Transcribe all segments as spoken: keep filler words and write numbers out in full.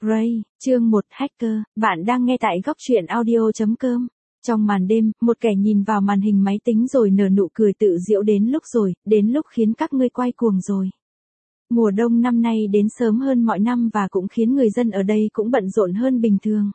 Ray, chương một Hacker, bạn đang nghe tại góc truyện audio chấm com. Trong màn đêm, một kẻ nhìn vào màn hình máy tính rồi nở nụ cười tự giễu đến lúc rồi, đến lúc khiến các ngươi quay cuồng rồi. Mùa đông năm nay đến sớm hơn mọi năm và cũng khiến người dân ở đây cũng bận rộn hơn bình thường.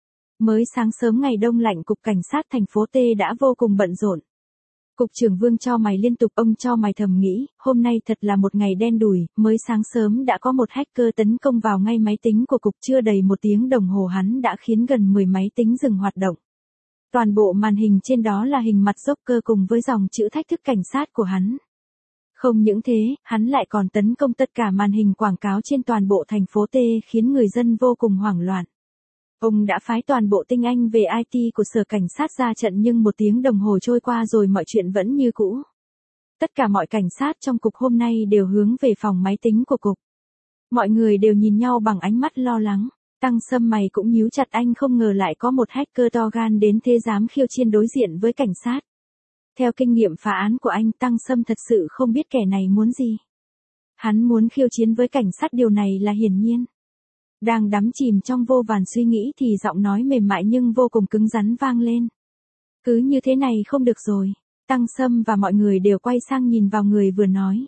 Mới sáng sớm ngày đông lạnh, cục cảnh sát thành phố T đã vô cùng bận rộn. Cục trưởng Vương chau mày liên tục, ông chau mày thầm nghĩ, hôm nay thật là một ngày đen đủi, mới sáng sớm đã có một hacker tấn công vào ngay máy tính của cục, chưa đầy một tiếng đồng hồ hắn đã khiến gần mười máy tính dừng hoạt động. Toàn bộ màn hình trên đó là hình mặt Joker cùng với dòng chữ thách thức cảnh sát của hắn. Không những thế, hắn lại còn tấn công tất cả màn hình quảng cáo trên toàn bộ thành phố T khiến người dân vô cùng hoảng loạn. Ông đã phái toàn bộ tinh anh về i tê của sở cảnh sát ra trận nhưng một tiếng đồng hồ trôi qua rồi mọi chuyện vẫn như cũ. Tất cả mọi cảnh sát trong cục hôm nay đều hướng về phòng máy tính của cục. Mọi người đều nhìn nhau bằng ánh mắt lo lắng. Tăng Sâm mày cũng nhíu chặt, anh không ngờ lại có một hacker to gan đến thế dám khiêu chiến đối diện với cảnh sát. Theo kinh nghiệm phá án của anh, Tăng Sâm thật sự không biết kẻ này muốn gì. Hắn muốn khiêu chiến với cảnh sát, điều này là hiển nhiên. Đang đắm chìm trong vô vàn suy nghĩ thì giọng nói mềm mại nhưng vô cùng cứng rắn vang lên. Cứ như thế này không được rồi. Tăng Sâm và mọi người đều quay sang nhìn vào người vừa nói.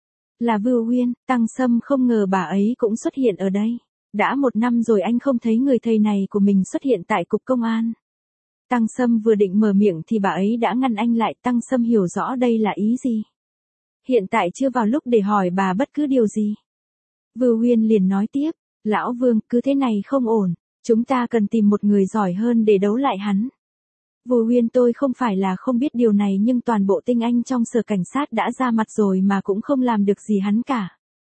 Là Vưu Huyên. Tăng Sâm không ngờ bà ấy cũng xuất hiện ở đây. Đã một năm rồi anh không thấy người thầy này của mình xuất hiện tại cục công an. Tăng Sâm vừa định mở miệng thì bà ấy đã ngăn anh lại. Tăng Sâm hiểu rõ đây là ý gì. Hiện tại chưa vào lúc để hỏi bà bất cứ điều gì. Vưu Huyên liền nói tiếp. Lão Vương, cứ thế này không ổn, chúng ta cần tìm một người giỏi hơn để đấu lại hắn. Vưu Huyên, tôi không phải là không biết điều này nhưng toàn bộ tinh anh trong sở cảnh sát đã ra mặt rồi mà cũng không làm được gì hắn cả.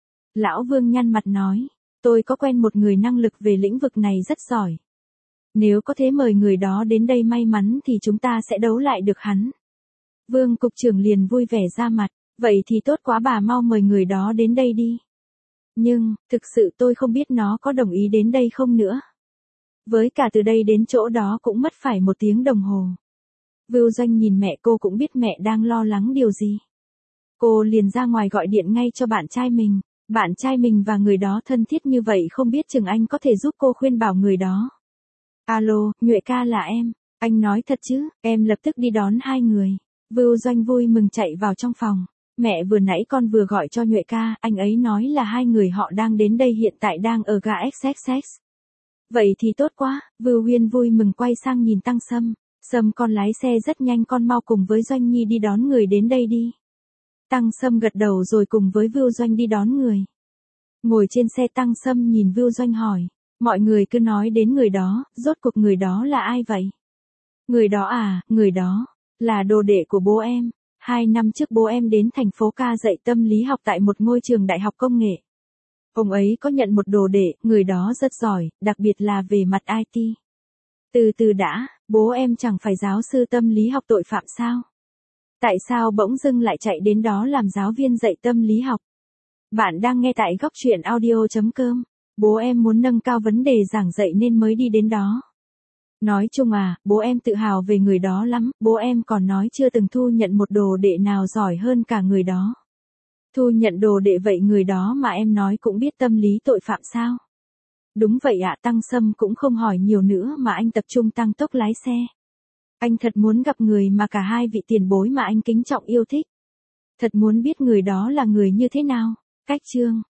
Lão Vương nhăn mặt nói, tôi có quen một người năng lực về lĩnh vực này rất giỏi. Nếu có thể mời người đó đến đây, may mắn thì chúng ta sẽ đấu lại được hắn. Vương cục trưởng liền vui vẻ ra mặt, vậy thì tốt quá, bà mau mời người đó đến đây đi. Nhưng, thực sự tôi không biết nó có đồng ý đến đây không nữa. Với cả từ đây đến chỗ đó cũng mất phải một tiếng đồng hồ. Vưu Doanh nhìn mẹ, cô cũng biết mẹ đang lo lắng điều gì. Cô liền ra ngoài gọi điện ngay cho bạn trai mình. Bạn trai mình và người đó thân thiết như vậy, không biết chừng anh có thể giúp cô khuyên bảo người đó. Alo, Nhuệ ca là em. Anh nói thật chứ, em lập tức đi đón hai người. Vưu Doanh vui mừng chạy vào trong phòng. Mẹ, vừa nãy con vừa gọi cho Nhuệ ca, anh ấy nói là hai người họ đang đến đây, hiện tại đang ở ga ích ích ích. Vậy thì tốt quá. Vưu Huyên vui mừng quay sang nhìn Tăng Sâm. Sâm, con lái xe rất nhanh, con mau cùng với Doanh Nhi đi đón người đến đây đi. Tăng Sâm gật đầu rồi cùng với Vưu Doanh đi đón người. Ngồi trên xe, Tăng Sâm nhìn Vưu Doanh hỏi, mọi người cứ nói đến người đó, rốt cuộc người đó là ai vậy? Người đó à, người đó là đồ đệ của bố em. Hai năm trước bố em đến thành phố ca dạy tâm lý học tại một ngôi trường đại học công nghệ. Ông ấy có nhận một đồ đệ, người đó rất giỏi, đặc biệt là về mặt i tê. Từ từ đã, bố em chẳng phải giáo sư tâm lý học tội phạm sao? Tại sao bỗng dưng lại chạy đến đó làm giáo viên dạy tâm lý học? Bạn đang nghe tại góc truyện audio chấm com. Bố em muốn nâng cao vấn đề giảng dạy nên mới đi đến đó. Nói chung à, bố em tự hào về người đó lắm, bố em còn nói chưa từng thu nhận một đồ đệ nào giỏi hơn cả người đó. Thu nhận đồ đệ vậy người đó mà em nói cũng biết tâm lý tội phạm sao? Đúng vậy ạ. Tăng Sâm cũng không hỏi nhiều nữa mà anh tập trung tăng tốc lái xe. Anh thật muốn gặp người mà cả hai vị tiền bối mà anh kính trọng yêu thích. Thật muốn biết người đó là người như thế nào. Cách chương